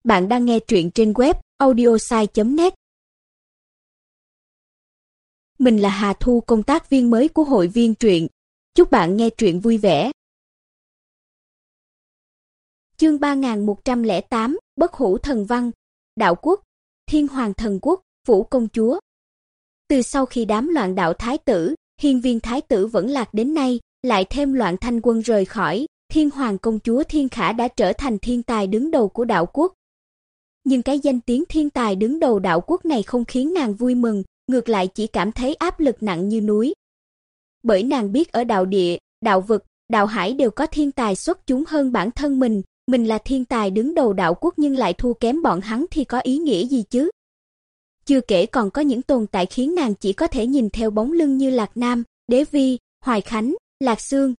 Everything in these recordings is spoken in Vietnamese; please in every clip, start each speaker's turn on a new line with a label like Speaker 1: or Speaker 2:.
Speaker 1: Bạn đang nghe truyện trên web audiosai.net. Mình là Hà Thu, công tác viên mới của hội viên truyện. Chúc bạn nghe truyện vui vẻ. Chương 3108, Bất hủ thần văn. Đạo quốc, Thiên Hoàng thần quốc, Vũ công chúa. Từ sau khi đám loạn đạo thái tử, hiên viên thái tử vẫn lạc đến nay, lại thêm loạn thanh quân rời khỏi, Thiên Hoàng công chúa Thiên Khả đã trở thành thiên tài đứng đầu của đạo quốc. Nhưng cái danh tiếng thiên tài đứng đầu đạo quốc này không khiến nàng vui mừng, ngược lại chỉ cảm thấy áp lực nặng như núi. Bởi nàng biết ở đạo địa, đạo vực, đạo hải đều có thiên tài xuất chúng hơn bản thân mình là thiên tài đứng đầu đạo quốc nhưng lại thua kém bọn hắn thì có ý nghĩa gì chứ? Chưa kể còn có những tồn tại khiến nàng chỉ có thể nhìn theo bóng lưng như Lạc Nam, Đế Vi, Hoài Khánh, Lạc Xương.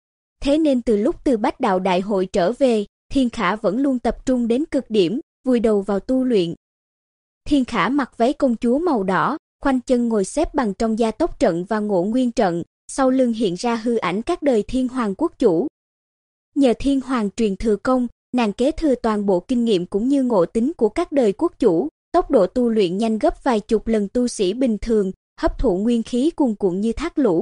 Speaker 1: Thế nên từ lúc từ Bách Đạo Đại hội trở về, Thiên Khả vẫn luôn tập trung đến cực điểm, vùi đầu vào tu luyện. Thiên Khả mặc váy công chúa màu đỏ, khoanh chân ngồi xếp bằng trong gia tốc trận và ngộ nguyên trận, sau lưng hiện ra hư ảnh các đời Thiên Hoàng quốc chủ. Nhờ Thiên Hoàng truyền thừa công, nàng kế thừa toàn bộ kinh nghiệm cũng như ngộ tính của các đời quốc chủ, tốc độ tu luyện nhanh gấp vài chục lần tu sĩ bình thường, hấp thụ nguyên khí cuồn cuộn như thác lũ.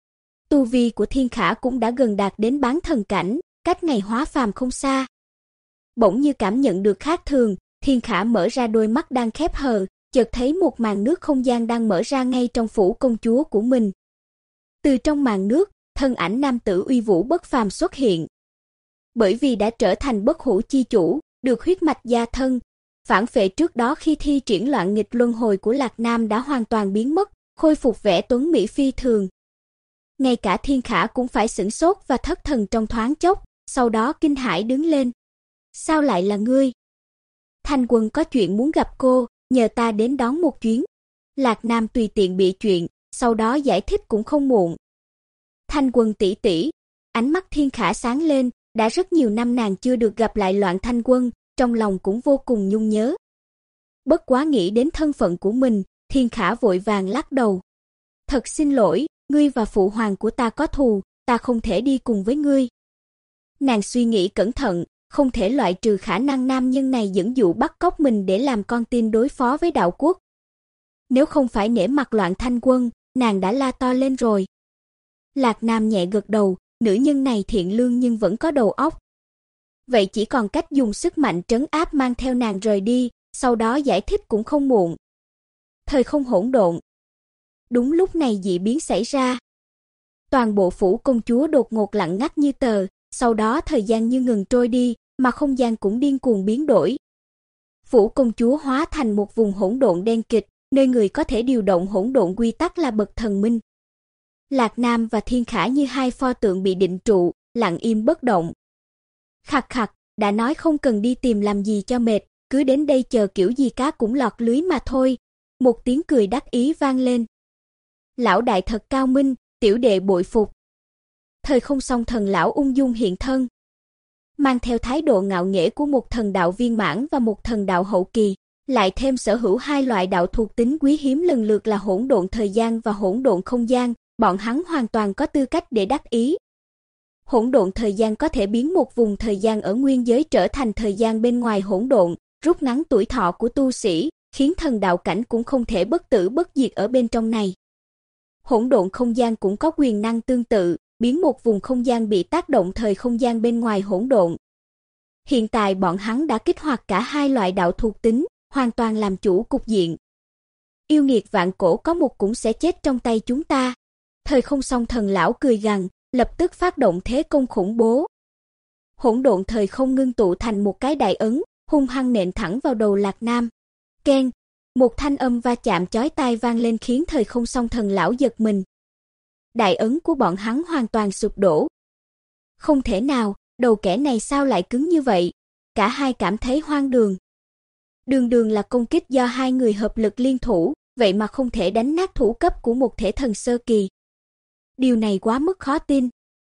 Speaker 1: Tu vi của Thiên Khả cũng đã gần đạt đến bán thần cảnh, cách ngày hóa phàm không xa. Bỗng như cảm nhận được khác thường, Thiên Khả mở ra đôi mắt đang khép hờ, chợt thấy một màn nước không gian đang mở ra ngay trong phủ công chúa của mình. Từ trong màn nước, thân ảnh nam tử uy vũ bất phàm xuất hiện. Bởi vì đã trở thành bất hủ chi chủ, được huyết mạch gia thân, phản phệ trước đó khi thi triển loạn nghịch luân hồi của Lạc Nam đã hoàn toàn biến mất, khôi phục vẻ tuấn mỹ phi thường. Ngay cả Thiên Khả cũng phải sửng sốt và thất thần trong thoáng chốc, sau đó kinh hãi đứng lên. Sao lại là ngươi? Thanh Quân có chuyện muốn gặp cô, nhờ ta đến đón một chuyến. Lạc Nam tùy tiện bịa chuyện, sau đó giải thích cũng không muộn. Thanh Quân tỷ tỷ, ánh mắt Thiên Khả sáng lên, đã rất nhiều năm nàng chưa được gặp lại Loạn Thanh Quân, trong lòng cũng vô cùng nhung nhớ. Bất quá nghĩ đến thân phận của mình, Thiên Khả vội vàng lắc đầu. Thật xin lỗi, ngươi và phụ hoàng của ta có thù, ta không thể đi cùng với ngươi. Nàng suy nghĩ cẩn thận, không thể loại trừ khả năng nam nhân này dẫn dụ bắt cóc mình để làm con tin đối phó với đạo quốc. Nếu không phải nể mặt Loạn Thanh Quân, nàng đã la to lên rồi. Lạc Nam nhẹ gật đầu, nữ nhân này thiện lương nhưng vẫn có đầu óc. Vậy chỉ còn cách dùng sức mạnh trấn áp mang theo nàng rời đi, sau đó giải thích cũng không muộn. Thời không hỗn độn. Đúng lúc này dị biến xảy ra. Toàn bộ phủ công chúa đột ngột lặng ngắt như tờ, sau đó thời gian như ngừng trôi đi, mà không gian cũng điên cuồng biến đổi. Phủ công chúa hóa thành một vùng hỗn độn đen kịt, nơi người có thể điều động hỗn độn quy tắc là bậc thần minh. Lạc Nam và Thiên Khả như hai pho tượng bị định trụ, lặng im bất động. Khặc khặc, đã nói không cần đi tìm làm gì cho mệt, cứ đến đây chờ kiểu gì cá cũng lọt lưới mà thôi. Một tiếng cười đắc ý vang lên. Lão đại thật cao minh, tiểu đệ bội phục. Thời không song thần lão ung dung hiện thân, mang theo thái độ ngạo nghễ của một thần đạo viên mãn và một thần đạo hậu kỳ, lại thêm sở hữu hai loại đạo thuộc tính quý hiếm lần lượt là hỗn độn thời gian và hỗn độn không gian, bọn hắn hoàn toàn có tư cách để đắc ý. Hỗn độn thời gian có thể biến một vùng thời gian ở nguyên giới trở thành thời gian bên ngoài hỗn độn, rút ngắn tuổi thọ của tu sĩ, khiến thần đạo cảnh cũng không thể bất tử bất diệt ở bên trong này. Hỗn độn không gian cũng có quyền năng tương tự, biến một vùng không gian bị tác động thời không gian bên ngoài hỗn độn. Hiện tại bọn hắn đã kích hoạt cả hai loại đạo thuộc tính, hoàn toàn làm chủ cục diện. Yêu nghiệt vạn cổ có một cũng sẽ chết trong tay chúng ta. Thời không song thần lão cười gằn, lập tức phát động thế công khủng bố. Hỗn độn thời không ngưng tụ thành một cái đại ấn, hung hăng nện thẳng vào đầu Lạc Nam. Keng, một thanh âm va chạm chói tai vang lên khiến thời không song thần lão giật mình. Đại ấn của bọn hắn hoàn toàn sụp đổ. Không thể nào, đầu kẻ này sao lại cứng như vậy? Cả hai cảm thấy hoang đường. Đường đường là công kích do hai người hợp lực liên thủ, vậy mà không thể đánh nát thủ cấp của một thể thần sơ kỳ. Điều này quá mức khó tin.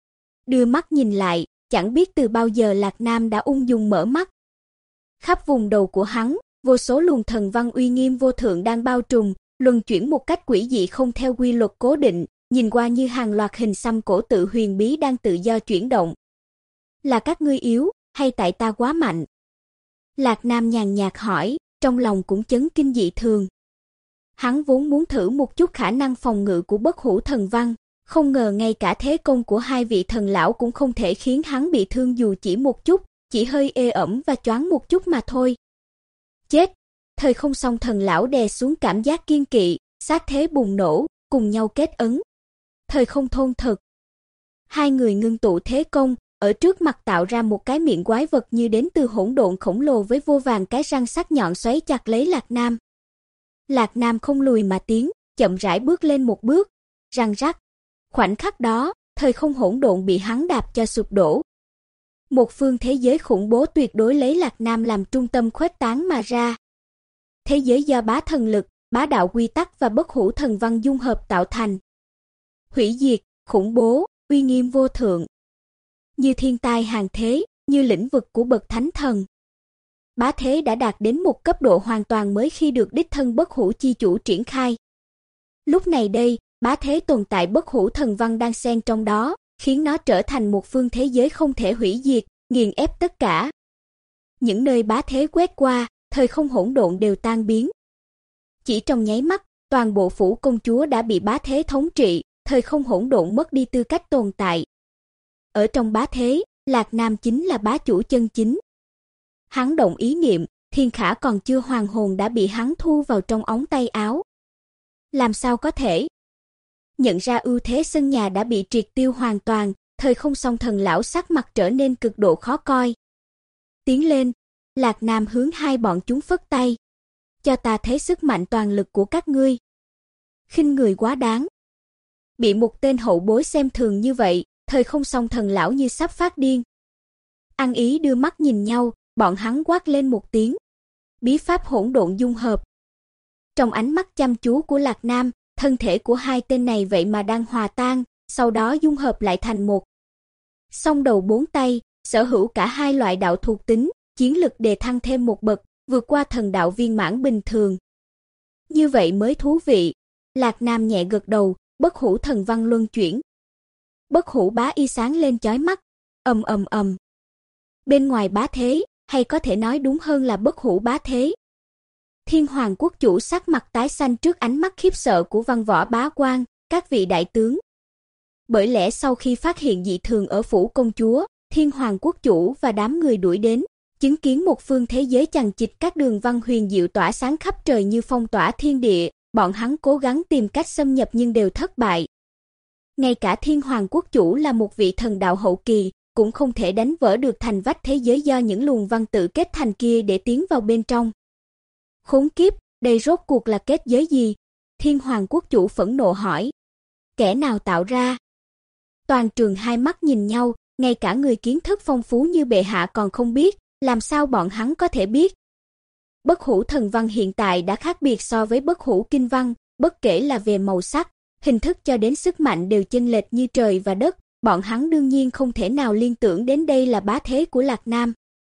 Speaker 1: Đưa mắt nhìn lại, chẳng biết từ bao giờ Lạc Nam đã ung dung mở mắt. Khắp vùng đầu của hắn, vô số luồng thần văn uy nghiêm vô thượng đang bao trùm, luân chuyển một cách quỷ dị không theo quy luật cố định, nhìn qua như hàng loạt hình xăm cổ tự huyền bí đang tự do chuyển động. Là các ngươi yếu, hay tại ta quá mạnh? Lạc Nam nhàn nhạt hỏi, trong lòng cũng chấn kinh dị thường. Hắn vốn muốn thử một chút khả năng phòng ngự của Bất Hủ Thần Văn, không ngờ ngay cả thế công của hai vị thần lão cũng không thể khiến hắn bị thương dù chỉ một chút, chỉ hơi ê ẩm và choáng một chút mà thôi. Chết! Thời không song thần lão đè xuống cảm giác kiên kỵ, sát thế bùng nổ, cùng nhau kết ấn. Thời không thôn thực. Hai người ngưng tụ thế công, ở trước mặt tạo ra một cái miệng quái vật như đến từ hỗn độn khổng lồ với vô vàn cái răng sắc nhọn xoáy chặt lấy Lạc Nam. Lạc Nam không lùi mà tiến, chậm rãi bước lên một bước, răng rắc. Khoảnh khắc đó, thời không hỗn độn bị hắn đạp cho sụp đổ. Một phương thế giới khủng bố tuyệt đối lấy Lạc Nam làm trung tâm khuếch tán mà ra. Thế giới do bá thần lực, bá đạo quy tắc và Bất Hủ Thần Văn dung hợp tạo thành. Hủy diệt, khủng bố, uy nghiêm vô thượng. Như thiên tai hàng thế, như lĩnh vực của bậc thánh thần. Bá thế đã đạt đến một cấp độ hoàn toàn mới khi được đích thân Bất Hủ chi chủ triển khai. Lúc này đây, bá thế tồn tại Bất Hủ Thần Văn đang xen trong đó, khiến nó trở thành một phương thế giới không thể hủy diệt, nghiền ép tất cả. Những nơi bá thế quét qua, thời không hỗn độn đều tan biến. Chỉ trong nháy mắt, toàn bộ phủ công chúa đã bị bá thế thống trị, thời không hỗn độn mất đi tư cách tồn tại. Ở trong bá thế, Lạc Nam chính là bá chủ chân chính. Hắn động ý niệm, Thiên Khả còn chưa hoàn hồn đã bị hắn thu vào trong ống tay áo. Làm sao có thể? Nhận ra ưu thế sân nhà đã bị triệt tiêu hoàn toàn, thời không song thần lão sắc mặt trở nên cực độ khó coi. Tiến lên, Lạc Nam hướng hai bọn chúng phất tay. Cho ta thấy sức mạnh toàn lực của các ngươi. Khinh người quá đáng. Bị một tên hậu bối xem thường như vậy, thời không song thần lão như sắp phát điên. Ăn ý đưa mắt nhìn nhau, bọn hắn quát lên một tiếng. Bí pháp hỗn độn dung hợp. Trong ánh mắt chăm chú của Lạc Nam, thân thể của hai tên này vậy mà đang hòa tan, sau đó dung hợp lại thành một. Song đầu bốn tay, sở hữu cả hai loại đạo thuộc tính, chiến lực đề thăng thêm một bậc, vượt qua thần đạo viên mãn bình thường. Như vậy mới thú vị. Lạc Nam nhẹ gật đầu, Bất Hủ Thần Văn luân chuyển. Bất Hủ bá y sáng lên chói mắt, ầm ầm ầm. Bên ngoài bá thế, hay có thể nói đúng hơn là Bất Hủ bá thế. Thiên Hoàng quốc chủ sắc mặt tái xanh trước ánh mắt khiếp sợ của văn võ bá quan, các vị đại tướng. Bởi lẽ sau khi phát hiện dị thường ở phủ công chúa, Thiên Hoàng quốc chủ và đám người đuổi đến, chứng kiến một phương thế giới chằng chịt các đường văn huyền diệu tỏa sáng khắp trời như phong tỏa thiên địa, bọn hắn cố gắng tìm cách xâm nhập nhưng đều thất bại. Ngay cả Thiên Hoàng quốc chủ là một vị thần đạo hậu kỳ, cũng không thể đánh vỡ được thành vách thế giới do những luồng văn tự kết thành kia để tiến vào bên trong. Khốn kiếp, đây rốt cuộc là kết giới gì? Thiên Hoàng quốc chủ phẫn nộ hỏi. Kẻ nào tạo ra? Toàn trường hai mắt nhìn nhau, ngay cả người kiến thức phong phú như bệ hạ còn không biết, làm sao bọn hắn có thể biết? Bất Hủ Thần Văn hiện tại đã khác biệt so với Bất Hủ Kinh Văn, bất kể là về màu sắc, hình thức cho đến sức mạnh đều chênh lệch như trời và đất, bọn hắn đương nhiên không thể nào liên tưởng đến đây là bá thế của Lạc Nam.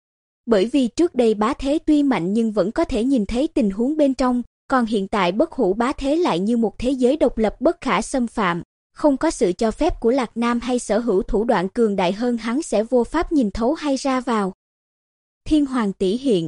Speaker 1: Bởi vì trước đây bá thế tuy mạnh nhưng vẫn có thể nhìn thấy tình huống bên trong, còn hiện tại Bất Hủ bá thế lại như một thế giới độc lập bất khả xâm phạm, không có sự cho phép của Lạc Nam hay sở hữu thủ đoạn cường đại hơn hắn sẽ vô pháp nhìn thấu hay ra vào. Thiên Hoàng tỷ hiện.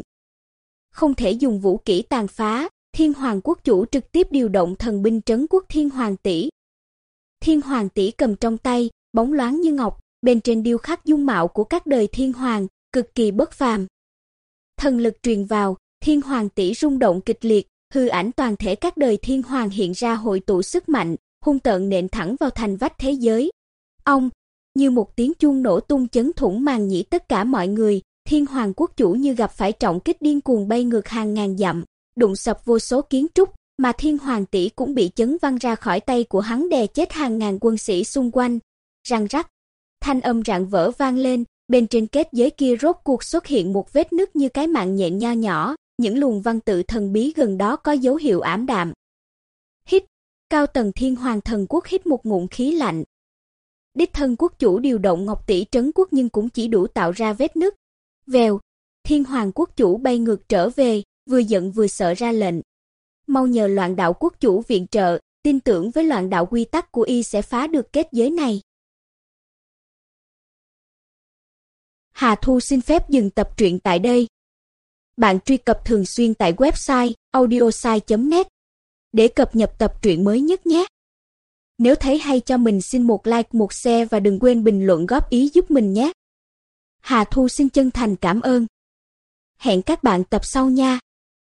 Speaker 1: Không thể dùng vũ kỹ tàn phá, Thiên Hoàng quốc chủ trực tiếp điều động thần binh trấn quốc Thiên Hoàng tỷ. Thiên Hoàng tỷ cầm trong tay, bóng loáng như ngọc, bên trên điêu khắc dung mạo của các đời Thiên Hoàng, cực kỳ bất phàm. Thần lực truyền vào, Thiên Hoàng tỷ rung động kịch liệt, hư ảnh toàn thể các đời Thiên Hoàng hiện ra hội tụ sức mạnh, hung tợn nện thẳng vào thành vách thế giới. Ông, như một tiếng chuông nổ tung chấn thủng màng nhĩ tất cả mọi người, Thiên Hoàng quốc chủ như gặp phải trọng kích điên cuồng bay ngược hàng ngàn dặm, đụng sập vô số kiến trúc, mà Thiên Hoàng tỷ cũng bị chấn văng ra khỏi tay của hắn đè chết hàng ngàn quân sĩ xung quanh. Răng rắc, thanh âm rạn vỡ vang lên, bên trên kết giới kia rốt cuộc xuất hiện một vết nứt như cái mạng nhện nho nhỏ, những luồng văn tự thần bí gần đó có dấu hiệu ảm đạm. Hít, cao tầng Thiên Hoàng thần quốc hít một ngụm khí lạnh. Đích thân quốc chủ điều động Ngọc tỷ trấn quốc nhưng cũng chỉ đủ tạo ra vết nứt. Vèo, Thiên Hoàng quốc chủ bay ngược trở về, vừa giận vừa sợ ra lệnh. Mau nhờ Loạn đạo quốc chủ viện trợ, tin tưởng với Loạn đạo quy tắc của y sẽ phá được kết giới này. Hà Thu xin phép dừng tập truyện tại đây. Bạn truy cập thường xuyên tại website audiosai.net để cập nhật tập truyện mới nhất nhé. Nếu thấy hay cho mình xin một like, một share và đừng quên bình luận góp ý giúp mình nhé. Hà Thu xin chân thành cảm ơn. Hẹn các bạn tập sau nha.